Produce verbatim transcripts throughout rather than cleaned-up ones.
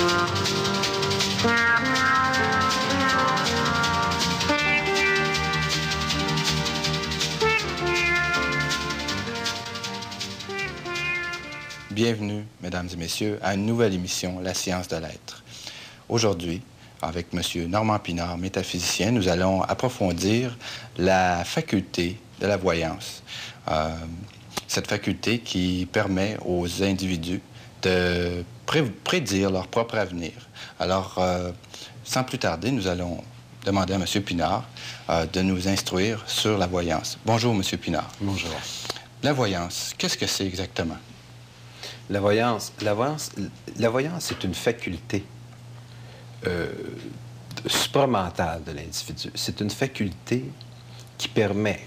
Bienvenue, mesdames et messieurs, à une nouvelle émission, La science de l'être. Aujourd'hui, avec M. Normand Pinard, métaphysicien, nous allons approfondir la faculté de la voyance. Euh, cette faculté qui permet aux individus de pré prédire leur propre avenir. Alors, euh, sans plus tarder, nous allons demander à M. Pinard euh, de nous instruire sur la voyance. Bonjour, M. Pinard. Bonjour. La voyance, qu'est-ce que c'est exactement? La voyance, la voyance, la voyance, c'est une faculté euh, supramentale de l'individu. C'est une faculté qui permet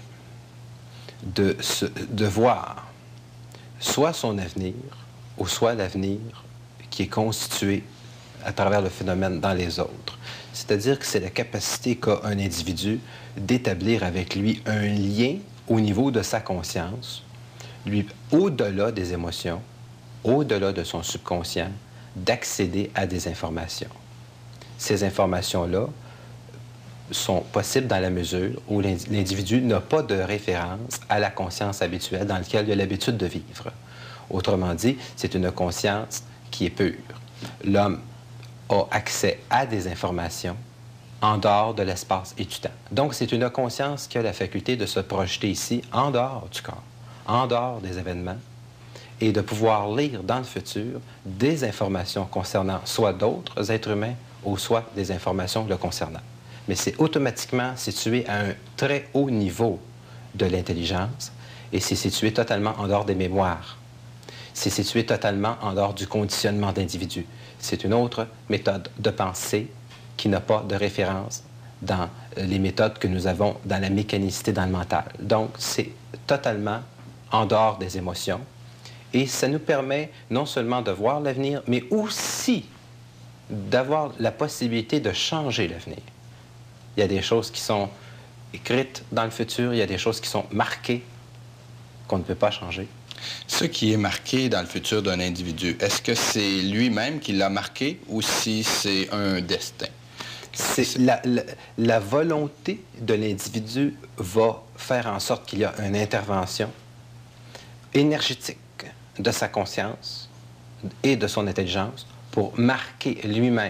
de, se, de voir soit son avenir, ou soit l'avenir qui est constitué à travers le phénomène dans les autres. C'est-à-dire que c'est la capacité qu'a un individu d'établir avec lui un lien au niveau de sa conscience, lui, au-delà des émotions, au-delà de son subconscient, d'accéder à des informations. Ces informations-là sont possibles dans la mesure où l'individu n'a pas de référence à la conscience habituelle dans laquelle il a l'habitude de vivre. Autrement dit, c'est une conscience qui est pure. L'homme a accès à des informations en dehors de l'espace et du temps. Donc, c'est une conscience qui a la faculté de se projeter ici, en dehors du corps, en dehors des événements, et de pouvoir lire dans le futur des informations concernant soit d'autres êtres humains ou soit des informations le concernant. Mais c'est automatiquement situé à un très haut niveau de l'intelligence et c'est situé totalement en dehors des mémoires. C'est situé totalement en dehors du conditionnement d'individus. C'est une autre méthode de pensée qui n'a pas de référence dans les méthodes que nous avons dans la mécanicité dans le mental. Donc, c'est totalement en dehors des émotions. Et ça nous permet non seulement de voir l'avenir, mais aussi d'avoir la possibilité de changer l'avenir. Il y a des choses qui sont écrites dans le futur, il y a des choses qui sont marquées qu'on ne peut pas changer. Ce qui est marqué dans le futur d'un individu, est-ce que c'est lui-même qui l'a marqué ou si c'est un destin? C'est la, la, la volonté de l'individu va faire en sorte qu'il y a une intervention énergétique de sa conscience et de son intelligence pour marquer lui-même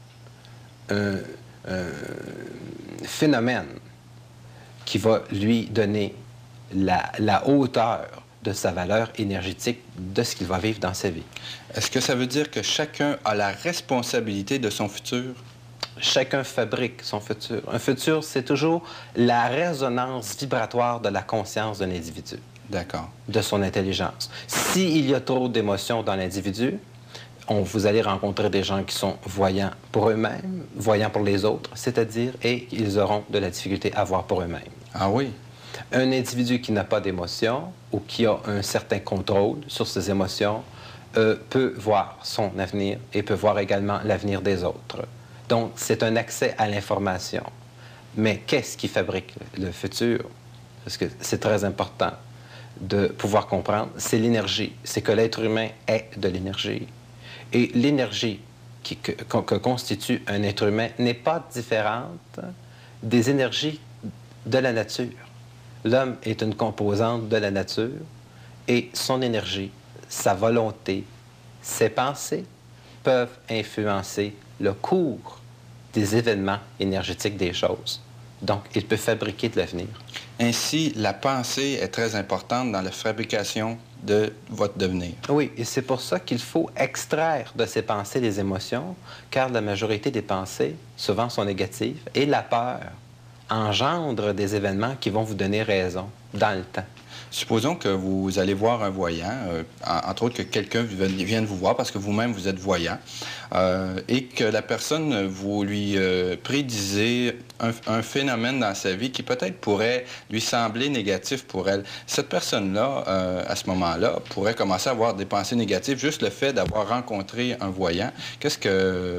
un, un phénomène qui va lui donner la, la hauteur de sa valeur énergétique de ce qu'il va vivre dans sa vie. Est-ce que ça veut dire que chacun a la responsabilité de son futur? Chacun fabrique son futur. Un futur, c'est toujours la résonance vibratoire de la conscience d'un individu. D'accord. De son intelligence. S'il y a trop d'émotions dans l'individu, on, vous allez rencontrer des gens qui sont voyants pour eux-mêmes, voyants pour les autres, c'est-à-dire, et ils auront de la difficulté à voir pour eux-mêmes. Ah oui? Un individu qui n'a pas d'émotions ou qui a un certain contrôle sur ses émotions euh, peut voir son avenir et peut voir également l'avenir des autres. Donc, c'est un accès à l'information. Mais qu'est-ce qui fabrique le futur? Parce que c'est très important de pouvoir comprendre, c'est l'énergie. C'est que l'être humain est de l'énergie. Et l'énergie qui, que, que constitue un être humain n'est pas différente des énergies de la nature. L'homme est une composante de la nature et son énergie, sa volonté, ses pensées peuvent influencer le cours des événements énergétiques des choses. Donc, il peut fabriquer de l'avenir. Ainsi, la pensée est très importante dans la fabrication de votre devenir. Oui, et c'est pour ça qu'il faut extraire de ces pensées les émotions, car la majorité des pensées, souvent, sont négatives, et la peur engendre des événements qui vont vous donner raison dans le temps. Supposons que vous allez voir un voyant, euh, entre autres que quelqu'un vienne vous voir parce que vous-même vous êtes voyant, euh, et que la personne, vous lui euh, prédisez un, un phénomène dans sa vie qui peut-être pourrait lui sembler négatif pour elle. Cette personne-là, euh, à ce moment-là, pourrait commencer à avoir des pensées négatives, juste le fait d'avoir rencontré un voyant. Qu'est-ce que,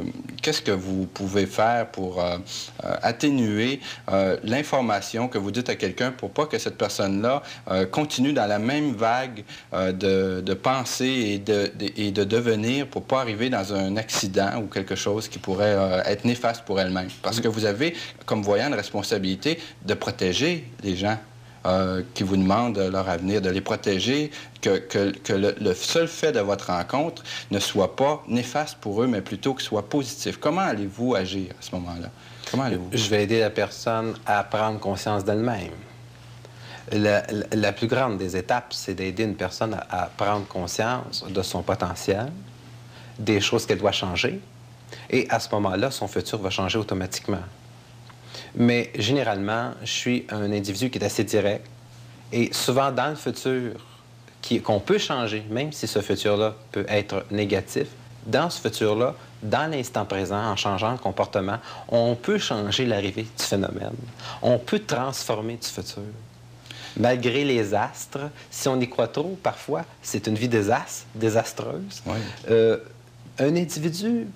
qu'est-ce que vous pouvez faire pour euh, euh, atténuer euh, l'information que vous dites à quelqu'un pour pas que cette personne-là euh, continue dans la même vague euh, de, de pensée et de, de, et de devenir pour pas arriver dans un accident ou quelque chose qui pourrait euh, être néfaste pour elle-même? Parce que vous avez, comme voyant, une responsabilité de protéger les gens euh, qui vous demandent leur avenir, de les protéger, que, que, que le, le seul fait de votre rencontre ne soit pas néfaste pour eux, mais plutôt que soit positif. Comment allez-vous agir à ce moment-là? Comment allez-vous? Je vais aider la personne à prendre conscience d'elle-même. La, la, la plus grande des étapes, c'est d'aider une personne à, à prendre conscience de son potentiel, des choses qu'elle doit changer, et à ce moment-là, son futur va changer automatiquement. Mais généralement, je suis un individu qui est assez direct, et souvent dans le futur, qu'on peut changer, même si ce futur-là peut être négatif, dans ce futur-là, dans l'instant présent, en changeant le comportement, on peut changer l'arrivée du phénomène. On peut transformer du futur. Malgré les astres, si on y croit trop, parfois, c'est une vie désastre, désastreuse. Oui. Euh, un individu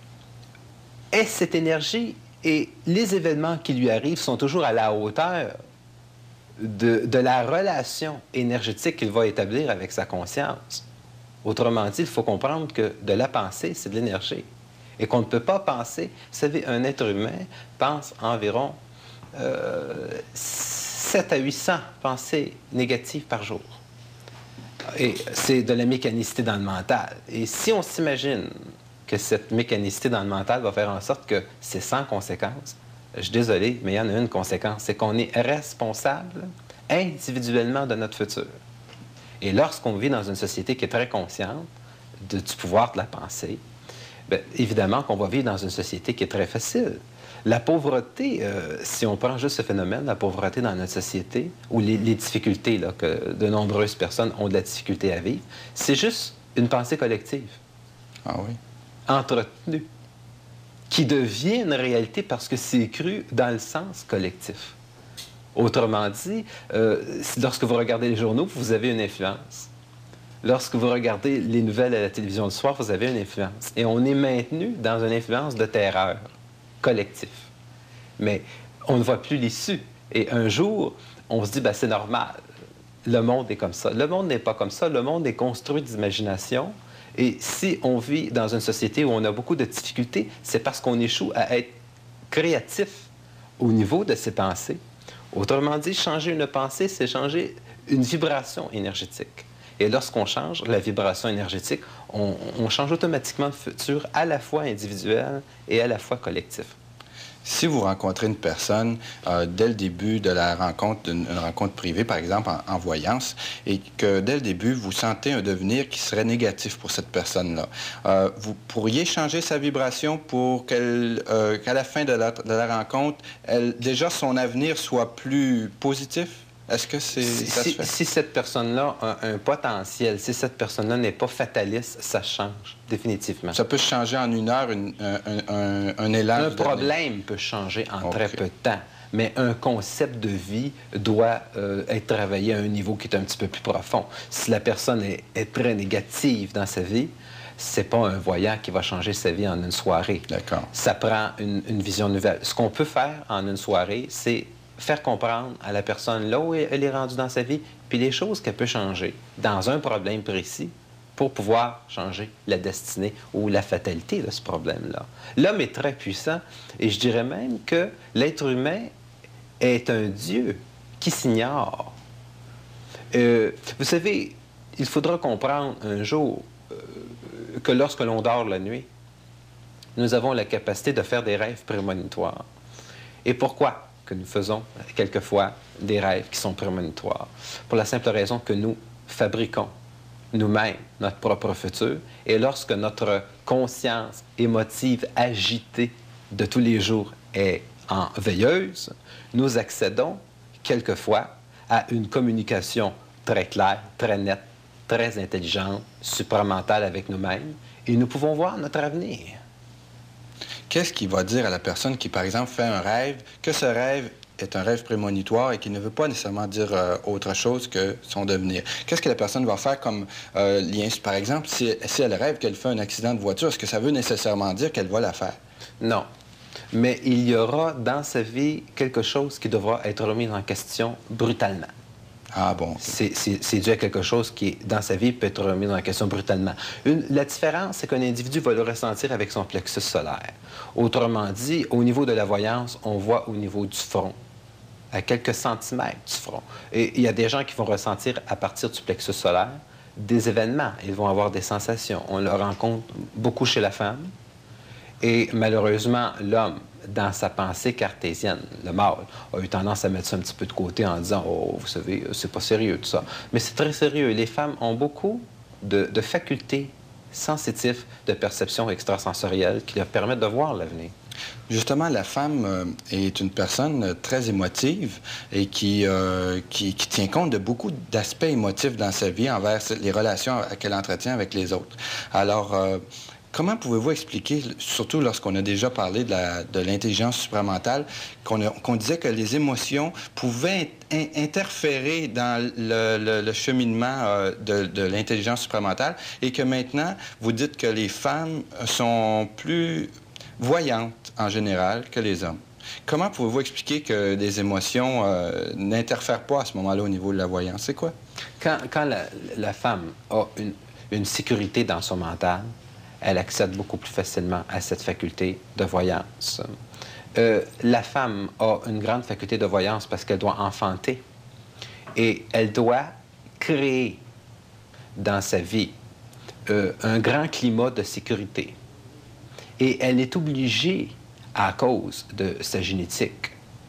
est cette énergie et les événements qui lui arrivent sont toujours à la hauteur de, de la relation énergétique qu'il va établir avec sa conscience. Autrement dit, il faut comprendre que de la pensée, c'est de l'énergie. Et qu'on ne peut pas penser... Vous savez, un être humain pense environ euh, sept à huit cents pensées négatives par jour. Et c'est de la mécanicité dans le mental. Et si on s'imagine que cette mécanicité dans le mental va faire en sorte que c'est sans conséquence, je suis désolé, mais il y en a une conséquence, c'est qu'on est responsable individuellement de notre futur. Et lorsqu'on vit dans une société qui est très consciente de, du pouvoir de la pensée, bien, évidemment qu'on va vivre dans une société qui est très facile. La pauvreté, euh, si on prend juste ce phénomène, la pauvreté dans notre société, ou les, les difficultés là, que de nombreuses personnes ont de la difficulté à vivre, c'est juste une pensée collective. Ah oui. Entretenue, qui devient une réalité parce que c'est cru dans le sens collectif. Autrement dit, euh, lorsque vous regardez les journaux, vous avez une influence. Lorsque vous regardez les nouvelles à la télévision le soir, vous avez une influence. Et on est maintenu dans une influence de terreur collectif. Mais on ne voit plus l'issue. Et un jour, on se dit, ben, c'est normal. Le monde est comme ça. Le monde n'est pas comme ça. Le monde est construit d'imagination. Et si on vit dans une société où on a beaucoup de difficultés, c'est parce qu'on échoue à être créatif au niveau de ses pensées. Autrement dit, changer une pensée, c'est changer une vibration énergétique. Et lorsqu'on change la vibration énergétique, on, on change automatiquement le futur à la fois individuel et à la fois collectif. Si vous rencontrez une personne euh, dès le début de la rencontre, une, une rencontre privée, par exemple, en, en voyance, et que dès le début, vous sentez un devenir qui serait négatif pour cette personne-là, euh, vous pourriez changer sa vibration pour qu'elle, euh, qu'à la fin de la, de la rencontre, elle, déjà son avenir soit plus positif? Est-ce que c'est, si, ça se fait? Si cette personne-là a un potentiel, si cette personne-là n'est pas fataliste, ça change définitivement. Ça peut changer en une heure, une, un, un, un élan? Un problème peut changer en okay. très peu de temps, mais un concept de vie doit euh, être travaillé à un niveau qui est un petit peu plus profond. Si la personne est, est très négative dans sa vie, c'est pas un voyant qui va changer sa vie en une soirée. D'accord. Ça prend une, une vision nouvelle. Ce qu'on peut faire en une soirée, c'est faire comprendre à la personne là où elle est rendue dans sa vie, puis les choses qu'elle peut changer dans un problème précis pour pouvoir changer la destinée ou la fatalité de ce problème-là. L'homme est très puissant et je dirais même que l'être humain est un Dieu qui s'ignore. Euh, vous savez, il faudra comprendre un jour euh, que lorsque l'on dort la nuit, nous avons la capacité de faire des rêves prémonitoires. Et pourquoi que nous faisons quelquefois des rêves qui sont prémonitoires? Pour la simple raison que nous fabriquons nous-mêmes notre propre futur. Et lorsque notre conscience émotive agitée de tous les jours est en veilleuse, nous accédons quelquefois à une communication très claire, très nette, très intelligente, supramentale avec nous-mêmes, et nous pouvons voir notre avenir. Qu'est-ce qu'il va dire à la personne qui, par exemple, fait un rêve, que ce rêve est un rêve prémonitoire et qui ne veut pas nécessairement dire euh, autre chose que son devenir. Qu'est-ce que la personne va faire comme euh, lien? Par exemple, si, si elle rêve qu'elle fait un accident de voiture, est-ce que ça veut nécessairement dire qu'elle va la faire? Non. Mais il y aura dans sa vie quelque chose qui devra être remis en question brutalement. Ah bon? Okay. C'est dû à quelque chose qui, dans sa vie, peut être remis en question brutalement. Une, la différence, c'est qu'un individu va le ressentir avec son plexus solaire. Autrement dit, au niveau de la voyance, on voit au niveau du front, à quelques centimètres du front. Et il y a des gens qui vont ressentir à partir du plexus solaire des événements. Ils vont avoir des sensations. On le rencontre beaucoup chez la femme. Et malheureusement, l'homme, dans sa pensée cartésienne, le mâle, a eu tendance à mettre ça un petit peu de côté en disant « Oh, vous savez, c'est pas sérieux tout ça ». Mais c'est très sérieux. Les femmes ont beaucoup de, de facultés sensitives de perception extrasensorielle qui leur permettent de voir l'avenir. Justement, la femme euh, est une personne très émotive et qui, euh, qui, qui tient compte de beaucoup d'aspects émotifs dans sa vie envers les relations qu'elle entretient avec les autres. Alors, euh, comment pouvez-vous expliquer, surtout lorsqu'on a déjà parlé de l'intelligence supramentale, qu'on qu'on disait que les émotions pouvaient in interférer dans le, le, le cheminement euh, de, de l'intelligence supramentale et que maintenant, vous dites que les femmes sont plus voyantes en général que les hommes. Comment pouvez-vous expliquer que les émotions euh, n'interfèrent pas à ce moment-là au niveau de la voyance? C'est quoi? Quand, quand la, la femme a une, une sécurité dans son mental, elle accède beaucoup plus facilement à cette faculté de voyance. Euh, la femme a une grande faculté de voyance parce qu'elle doit enfanter et elle doit créer dans sa vie euh, un grand climat de sécurité. Et elle est obligée, à cause de sa génétique,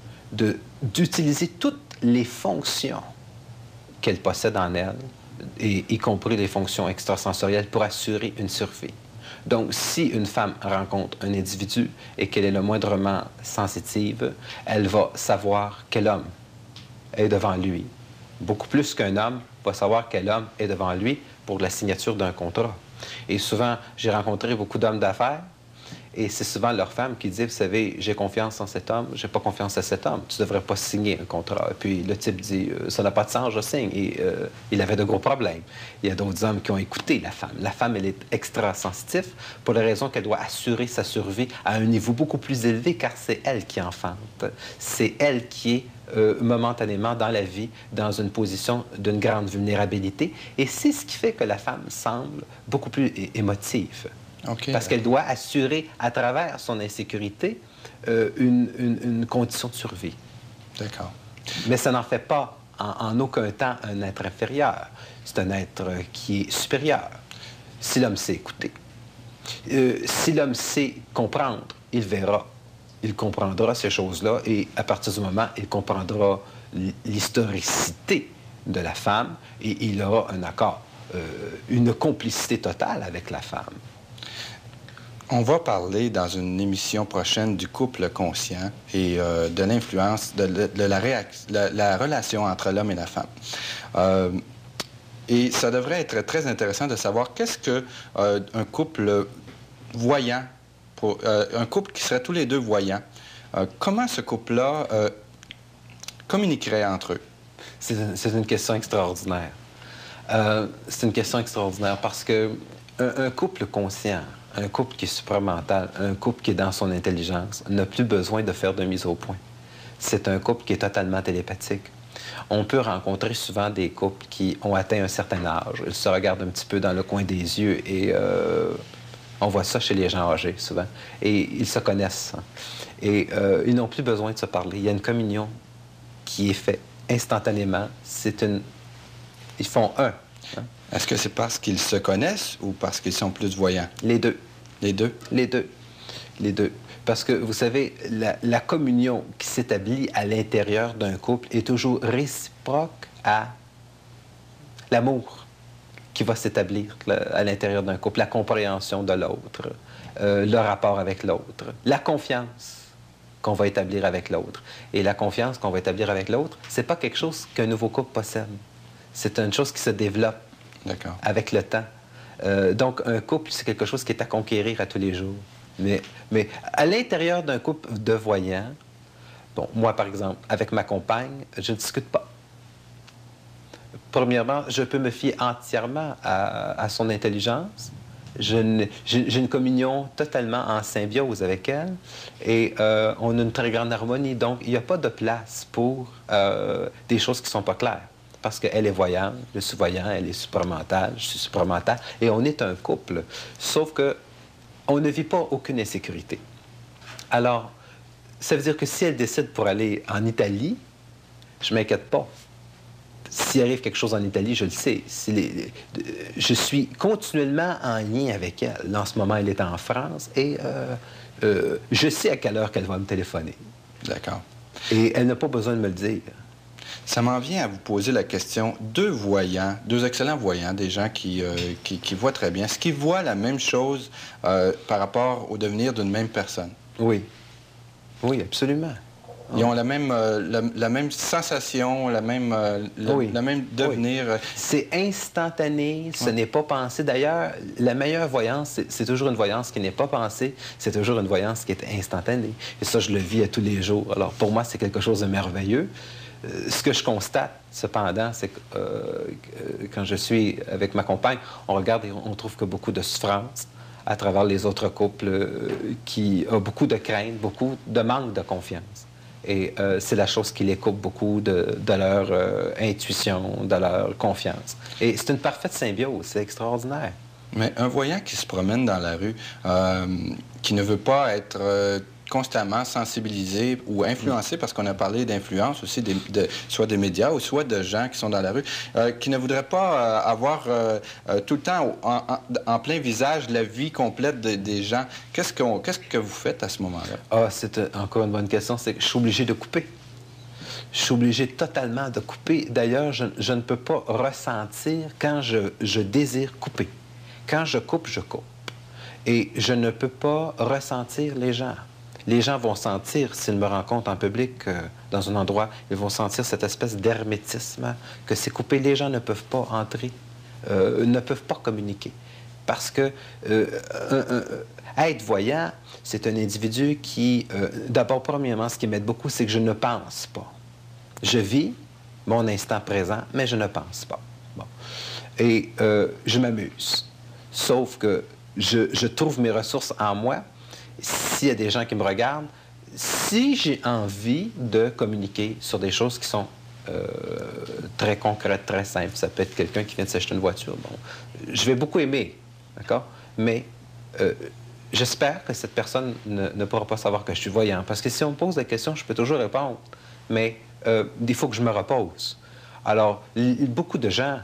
d'utiliser toutes les fonctions qu'elle possède en elle, et, y compris les fonctions extrasensorielles, pour assurer une survie. Donc, si une femme rencontre un individu et qu'elle est le moindrement sensitive, elle va savoir quel homme est devant lui. Beaucoup plus qu'un homme va savoir quel homme est devant lui pour la signature d'un contrat. Et souvent, j'ai rencontré beaucoup d'hommes d'affaires et c'est souvent leur femme qui dit, vous savez, j'ai confiance en cet homme, j'ai pas confiance en cet homme, tu devrais pas signer un contrat. Et puis le type dit, ça n'a pas de sens, je signe. Et euh, il avait de gros problèmes. Il y a d'autres hommes qui ont écouté la femme. La femme, elle est extra sensitive pour la raison qu'elle doit assurer sa survie à un niveau beaucoup plus élevé, car c'est elle qui enfante. C'est elle qui est euh, momentanément dans la vie, dans une position d'une grande vulnérabilité. Et c'est ce qui fait que la femme semble beaucoup plus é émotive. Okay, parce qu'elle doit assurer, à travers son insécurité, euh, une, une, une condition de survie. D'accord. Mais ça n'en fait pas, en, en aucun temps, un être inférieur. C'est un être qui est supérieur. Si l'homme sait écouter, euh, si l'homme sait comprendre, il verra. Il comprendra ces choses-là et, à partir du moment, il comprendra l'historicité de la femme et il aura un accord, euh, une complicité totale avec la femme. On va parler dans une émission prochaine du couple conscient et euh, de l'influence, de, de, de la, la, la relation entre l'homme et la femme. Euh, et ça devrait être très intéressant de savoir qu'est-ce qu'un euh, couple voyant, pour, euh, un couple qui serait tous les deux voyants, euh, comment ce couple-là euh, communiquerait entre eux? C'est une, une question extraordinaire. Euh, c'est une question extraordinaire parce que un, un couple conscient, un couple qui est supramental, un couple qui est dans son intelligence, n'a plus besoin de faire de mise au point. C'est un couple qui est totalement télépathique. On peut rencontrer souvent des couples qui ont atteint un certain âge. Ils se regardent un petit peu dans le coin des yeux et euh, on voit ça chez les gens âgés souvent. Et ils se connaissent. Et euh, ils n'ont plus besoin de se parler. Il y a une communion qui est faite instantanément. C'est une... Ils font un. Hein? Est-ce que c'est parce qu'ils se connaissent ou parce qu'ils sont plus voyants? Les deux. Les deux? Les deux. Les deux. Parce que, vous savez, la, la communion qui s'établit à l'intérieur d'un couple est toujours réciproque à l'amour qui va s'établir à l'intérieur d'un couple, la compréhension de l'autre, euh, le rapport avec l'autre, la confiance qu'on va établir avec l'autre. Et la confiance qu'on va établir avec l'autre, c'est pas quelque chose qu'un nouveau couple possède. C'est une chose qui se développe avec le temps. Euh, donc, un couple, c'est quelque chose qui est à conquérir à tous les jours. Mais, mais à l'intérieur d'un couple de voyants, Bon, moi, par exemple, avec ma compagne, je ne discute pas. Premièrement, je peux me fier entièrement à, à son intelligence. J'ai une communion totalement en symbiose avec elle et euh, on a une très grande harmonie. Donc, il n'y a pas de place pour euh, des choses qui ne sont pas claires. Parce qu'elle est voyante, je suis voyant, elle est supramentale, je suis supramentale, et on est un couple. Sauf que on ne vit pas aucune insécurité. Alors, ça veut dire que si elle décide pour aller en Italie, je ne m'inquiète pas. S'il arrive quelque chose en Italie, je le sais. Si les, je suis continuellement en lien avec elle. Là, en ce moment, elle est en France et euh, euh, je sais à quelle heure qu'elle va me téléphoner. D'accord. Et elle n'a pas besoin de me le dire. Ça m'en vient à vous poser la question. Deux voyants, deux excellents voyants, des gens qui, euh, qui, qui voient très bien, est-ce qu'ils voient la même chose euh, par rapport au devenir d'une même personne? Oui. Oui, absolument. Ils ont la même, euh, la, la même sensation, la même, euh, le, oui. la même devenir. Oui. C'est instantané, ce oui. n'est pas pensé. D'ailleurs, la meilleure voyance, c'est toujours une voyance qui n'est pas pensée, c'est toujours une voyance qui est instantanée. Et ça, je le vis à tous les jours. Alors, pour moi, c'est quelque chose de merveilleux. Euh, ce que je constate, cependant, c'est que euh, quand je suis avec ma compagne, on regarde et on trouve que beaucoup de souffrance à travers les autres couples euh, qui ont beaucoup de crainte, beaucoup de manque de confiance. Et euh, c'est la chose qui les coupe beaucoup de, de leur euh, intuition, de leur confiance. Et c'est une parfaite symbiose, c'est extraordinaire. Mais un voyant qui se promène dans la rue, euh, qui ne veut pas être euh, constamment sensibilisé ou influencé, parce qu'on a parlé d'influence aussi, des, de, soit des médias ou soit de gens qui sont dans la rue, euh, qui ne voudraient pas euh, avoir euh, euh, tout le temps en, en, en plein visage la vie complète de, des gens. Qu'est-ce qu'on, qu'est-ce que vous faites à ce moment-là? Ah, c'est euh, encore une bonne question. C'est que je suis obligé de couper. Je suis obligé totalement de couper. D'ailleurs, je, je ne peux pas ressentir quand je, je désire couper. Quand je coupe, je coupe. Et je ne peux pas ressentir les gens. Les gens vont sentir, s'ils me rencontrent en public, euh, dans un endroit, ils vont sentir cette espèce d'hermétisme, que c'est coupé. Les gens ne peuvent pas entrer, euh, ne peuvent pas communiquer. Parce que euh, un, un, être voyant, c'est un individu qui, euh, d'abord, premièrement, ce qui m'aide beaucoup, c'est que je ne pense pas. Je vis mon instant présent, mais je ne pense pas. Bon. Et euh, je m'amuse. Sauf que je, je trouve mes ressources en moi. S'il y a des gens qui me regardent, si j'ai envie de communiquer sur des choses qui sont euh, très concrètes, très simples, ça peut être quelqu'un qui vient de s'acheter une voiture, bon, je vais beaucoup aimer, d'accord? Mais euh, j'espère que cette personne ne, ne pourra pas savoir que je suis voyant, parce que si on me pose la question, je peux toujours répondre, mais euh, il faut que je me repose. Alors, beaucoup de gens,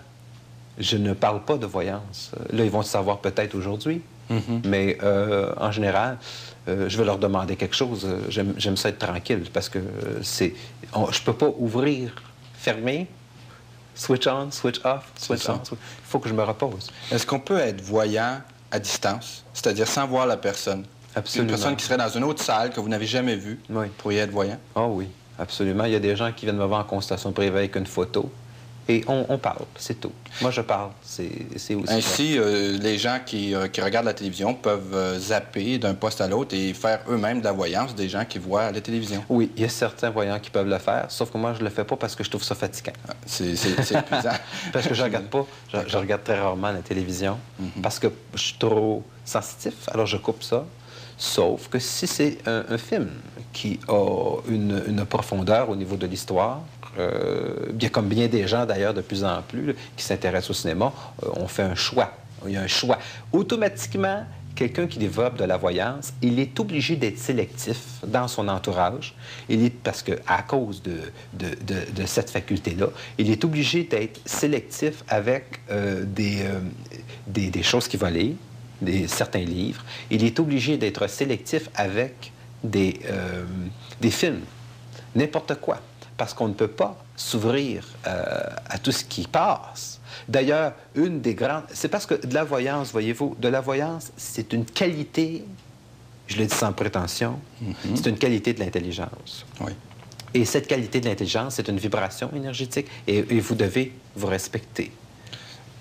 je ne parle pas de voyance. Là, ils vont le savoir peut-être aujourd'hui. Mm-hmm. Mais euh, en général, euh, je vais leur demander quelque chose. J'aime ça être tranquille parce que c'est, on, je ne peux pas ouvrir, fermer, switch on, switch off, switch on. Il faut que je me repose. Est-ce qu'on peut être voyant à distance, c'est-à-dire sans voir la personne? Absolument. Une personne qui serait dans une autre salle que vous n'avez jamais vue, oui. pourriez être voyant? Ah oui, absolument. Il y a des gens qui viennent me voir en consultation privée avec une photo. Et on, on parle, c'est tout. Moi, je parle, c'est aussi... Ainsi, euh, les gens qui, euh, qui regardent la télévision peuvent euh, zapper d'un poste à l'autre et faire eux-mêmes de la voyance des gens qui voient à la télévision. Oui, il y a certains voyants qui peuvent le faire, sauf que moi, je ne le fais pas parce que je trouve ça fatigant. Ah, c'est épuisant. Parce que je ne regarde pas. Je, je regarde très rarement la télévision mm-hmm. parce que je suis trop sensitif, alors je coupe ça. Sauf que si c'est un, un film qui a une, une profondeur au niveau de l'histoire, Euh, bien comme bien des gens, d'ailleurs, de plus en plus, là, qui s'intéressent au cinéma, euh, on fait un choix. Il y a un choix. Automatiquement, quelqu'un qui développe de la voyance, il est obligé d'être sélectif dans son entourage. Il est, parce qu'à cause de, de, de, de cette faculté-là, il est obligé d'être sélectif avec euh, des, euh, des, des choses qu'il va lire, des, certains livres. Il est obligé d'être sélectif avec des, euh, des films, n'importe quoi. Parce qu'on ne peut pas s'ouvrir euh, à tout ce qui passe. D'ailleurs, une des grandes... C'est parce que de la voyance, voyez-vous, de la voyance, c'est une qualité, je le dis sans prétention, mm-hmm. c'est une qualité de l'intelligence. Oui. Et cette qualité de l'intelligence, c'est une vibration énergétique et, et vous devez vous respecter.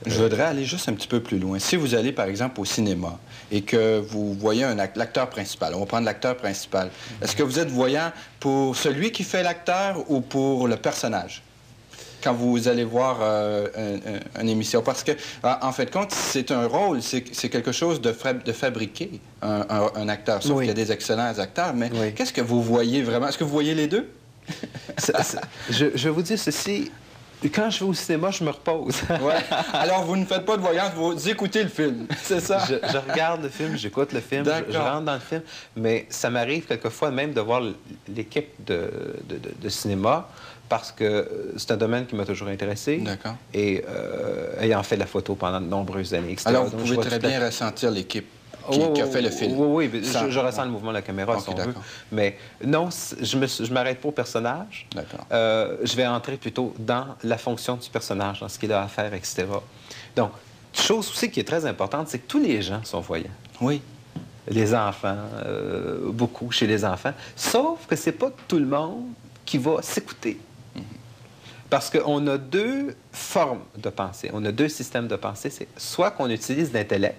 Je voudrais aller juste un petit peu plus loin. Si vous allez, par exemple, au cinéma et que vous voyez un act- l'acteur principal, on va prendre l'acteur principal, mm-hmm. est-ce que vous êtes voyant pour celui qui fait l'acteur ou pour le personnage quand vous allez voir euh, un, un, une émission? Parce que, en fin de compte, c'est un rôle, c'est quelque chose de, fra de fabriquer, un, un, un acteur. Sauf oui. qu'il y a des excellents acteurs, mais oui. qu'est-ce que vous voyez vraiment? Est-ce que vous voyez les deux? ça, ça, je, je vais vous dire ceci. Quand je vais au cinéma, je me repose. Ouais. Alors, vous ne faites pas de voyance, vous écoutez le film, c'est ça? Je, je regarde le film, j'écoute le film, je, je rentre dans le film, mais ça m'arrive quelquefois même de voir l'équipe de, de, de, de cinéma parce que c'est un domaine qui m'a toujours intéressé. D'accord. Et euh, ayant fait de la photo pendant de nombreuses années, et cetera. Alors, vous Donc, pouvez très bien la... ressentir l'équipe. Qui, oh, qui a fait le film. Oui, oui, Sans... je, je ressens le mouvement de la caméra, okay, si on veut. Mais non, je ne m'arrête pas au personnage. Euh, je vais entrer plutôt dans la fonction du personnage, dans ce qu'il a à faire, et cetera. Donc, chose aussi qui est très importante, c'est que tous les gens sont voyants. Oui. Les enfants, euh, beaucoup chez les enfants. Sauf que c'est pas tout le monde qui va s'écouter. Mm-hmm. Parce qu'on a deux formes de pensée. On a deux systèmes de pensée. C'est soit qu'on utilise l'intellect,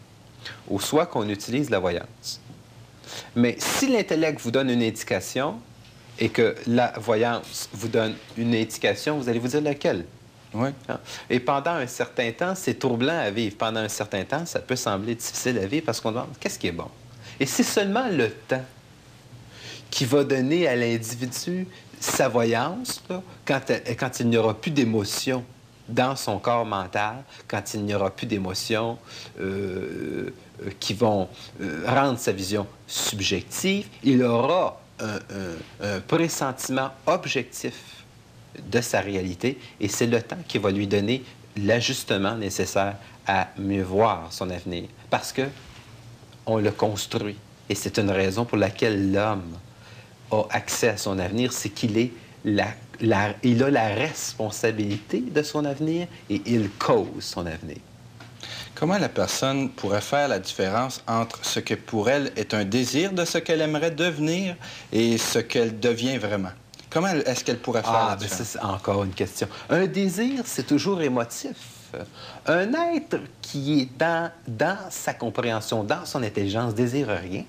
ou soit qu'on utilise la voyance. Mais si l'intellect vous donne une indication et que la voyance vous donne une indication, vous allez vous dire laquelle? Oui. Et pendant un certain temps, c'est troublant à vivre. Pendant un certain temps, ça peut sembler difficile à vivre parce qu'on demande qu'est-ce qui est bon? Et c'est seulement le temps qui va donner à l'individu sa voyance, là, quand, quand il n'y aura plus d'émotion dans son corps mental, quand il n'y aura plus d'émotions euh, euh, qui vont euh, rendre sa vision subjective, il aura un, un, un pressentiment objectif de sa réalité et c'est le temps qui va lui donner l'ajustement nécessaire à mieux voir son avenir. Parce que on le construit. Et c'est une raison pour laquelle l'homme a accès à son avenir, c'est qu'il est la La, il a la responsabilité de son avenir et il cause son avenir. Comment la personne pourrait faire la différence entre ce que pour elle est un désir de ce qu'elle aimerait devenir et ce qu'elle devient vraiment? Comment est-ce qu'elle pourrait faire ah, la ben différence? C'est encore une question. Un désir, c'est toujours émotif. Un être qui est dans, dans sa compréhension, dans son intelligence, désire rien.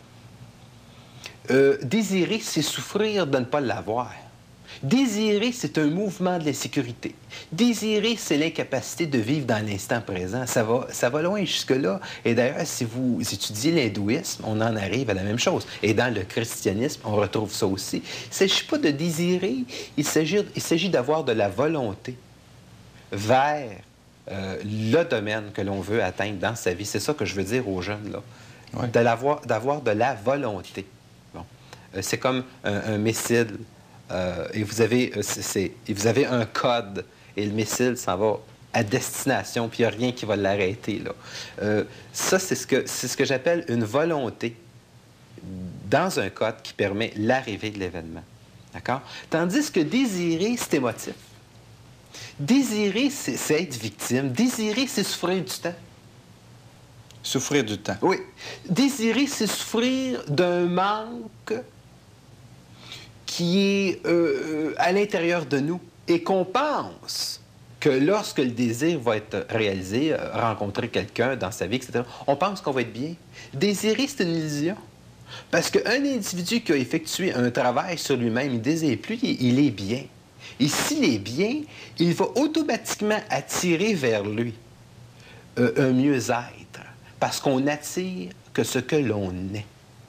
Euh, désirer, c'est souffrir de ne pas l'avoir. Désirer, c'est un mouvement de l'insécurité. Désirer, c'est l'incapacité de vivre dans l'instant présent. Ça va, ça va loin jusque-là. Et d'ailleurs, si vous étudiez l'hindouisme, on en arrive à la même chose. Et dans le christianisme, on retrouve ça aussi. Il ne s'agit pas de désirer, il s'agit, il s'agit d'avoir de la volonté vers euh, le domaine que l'on veut atteindre dans sa vie. C'est ça que je veux dire aux jeunes, là. Ouais. De l'avoir, d'avoir de la volonté. Bon. Euh, c'est comme un, un missile. Euh, et, vous avez, euh, c'est, c'est, et vous avez un code, et le missile s'en va à destination, puis il n'y a rien qui va l'arrêter, là. Euh, ça, c'est ce que, c'est ce que j'appelle une volonté dans un code qui permet l'arrivée de l'événement. D'accord? Tandis que désirer, c'est émotif. Désirer, c'est, c'est être victime. Désirer, c'est souffrir du temps. Souffrir du temps. Oui. Désirer, c'est souffrir d'un manque qui est euh, à l'intérieur de nous et qu'on pense que lorsque le désir va être réalisé, euh, rencontrer quelqu'un dans sa vie, et cetera, on pense qu'on va être bien. Désirer, c'est une illusion. Parce qu'un individu qui a effectué un travail sur lui-même, il ne désire plus, il, il est bien. Et s'il est bien, il va automatiquement attirer vers lui euh, un mieux-être. Parce qu'on attire que ce que l'on est.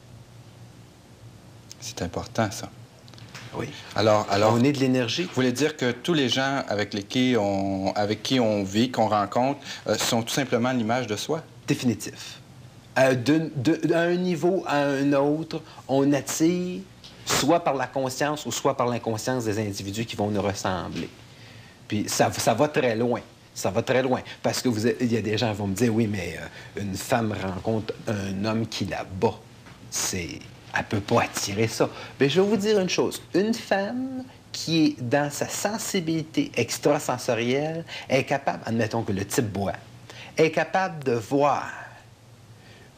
C'est important, ça. Oui. Alors, alors, on est de l'énergie. Vous voulez dire que tous les gens avec, lesquels on, avec qui on vit, qu'on rencontre, euh, sont tout simplement l'image de soi? Définitif. Euh, d'un niveau à un autre, on attire soit par la conscience ou soit par l'inconscience des individus qui vont nous ressembler. Puis ça, ça va très loin. Ça va très loin. Parce que vous, il y a des gens qui vont me dire, oui, mais euh, une femme rencontre un homme qui la bat. C'est... Elle ne peut pas attirer ça. Mais je vais vous dire une chose. Une femme qui est dans sa sensibilité extrasensorielle est capable, admettons que le type boit, est capable de voir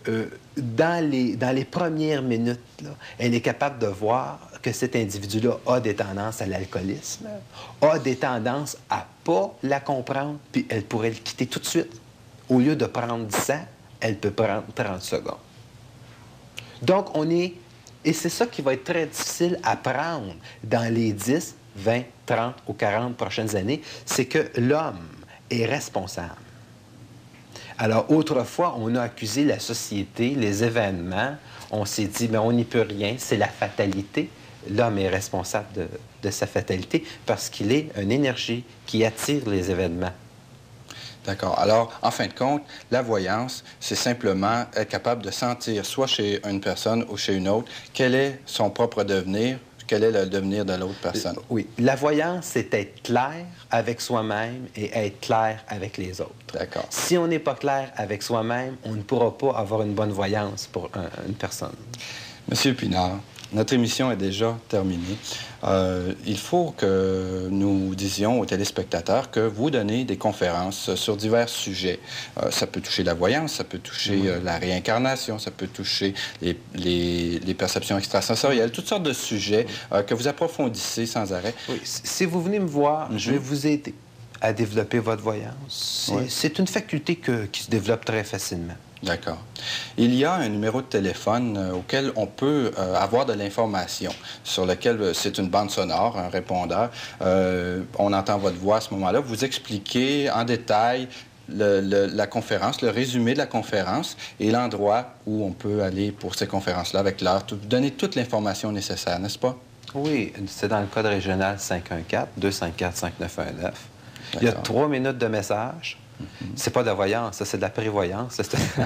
euh, dans, les, dans les premières minutes, là, elle est capable de voir que cet individu-là a des tendances à l'alcoolisme, a des tendances à ne pas la comprendre, puis elle pourrait le quitter tout de suite. Au lieu de prendre dix ans, elle peut prendre trente secondes. Donc, on est... Et c'est ça qui va être très difficile à prendre dans les dix, vingt, trente ou quarante prochaines années, c'est que l'homme est responsable. Alors, autrefois, on a accusé la société, les événements, on s'est dit, mais on n'y peut rien, c'est la fatalité. L'homme est responsable de, de sa fatalité parce qu'il est une énergie qui attire les événements. D'accord. Alors, en fin de compte, la voyance, c'est simplement être capable de sentir, soit chez une personne ou chez une autre, quel est son propre devenir, quel est le devenir de l'autre personne. Oui. La voyance, c'est être clair avec soi-même et être clair avec les autres. D'accord. Si on n'est pas clair avec soi-même, on ne pourra pas avoir une bonne voyance pour un, une personne. Monsieur Pinard, notre émission est déjà terminée. Euh, il faut que nous disions aux téléspectateurs que vous donnez des conférences sur divers sujets. Euh, ça peut toucher la voyance, ça peut toucher Oui. euh, la réincarnation, ça peut toucher les, les, les perceptions extrasensorielles, toutes sortes de sujets euh, que vous approfondissez sans arrêt. Oui. Si vous venez me voir, Mm-hmm. je vais vous aider à développer votre voyance. C'est Oui. c'est une faculté que, qui se développe très facilement. D'accord. Il y a un numéro de téléphone euh, auquel on peut euh, avoir de l'information, sur lequel euh, c'est une bande sonore, un répondeur. Euh, on entend votre voix à ce moment-là. Vous expliquez en détail le, le, la conférence, le résumé de la conférence et l'endroit où on peut aller pour ces conférences-là avec l'heure. Vous donnez toute l'information nécessaire, n'est-ce pas? Oui, c'est dans le code régional cinq un quatre, deux cinq quatre, cinq neuf un neuf. Il y a trois minutes de message. Mm-hmm. C'est pas de la voyance, ça, c'est de la prévoyance.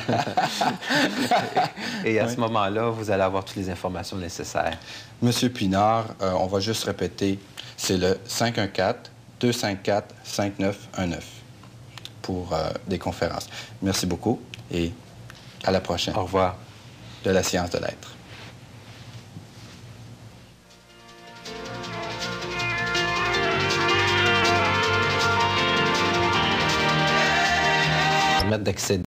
Et à oui. ce moment-là, vous allez avoir toutes les informations nécessaires. Monsieur Pinard, euh, on va juste répéter, c'est le cinq un quatre, deux cinq quatre, cinq neuf un neuf pour euh, des conférences. Merci beaucoup et à la prochaine. Au revoir. De la science de l'être. Permettre d'accéder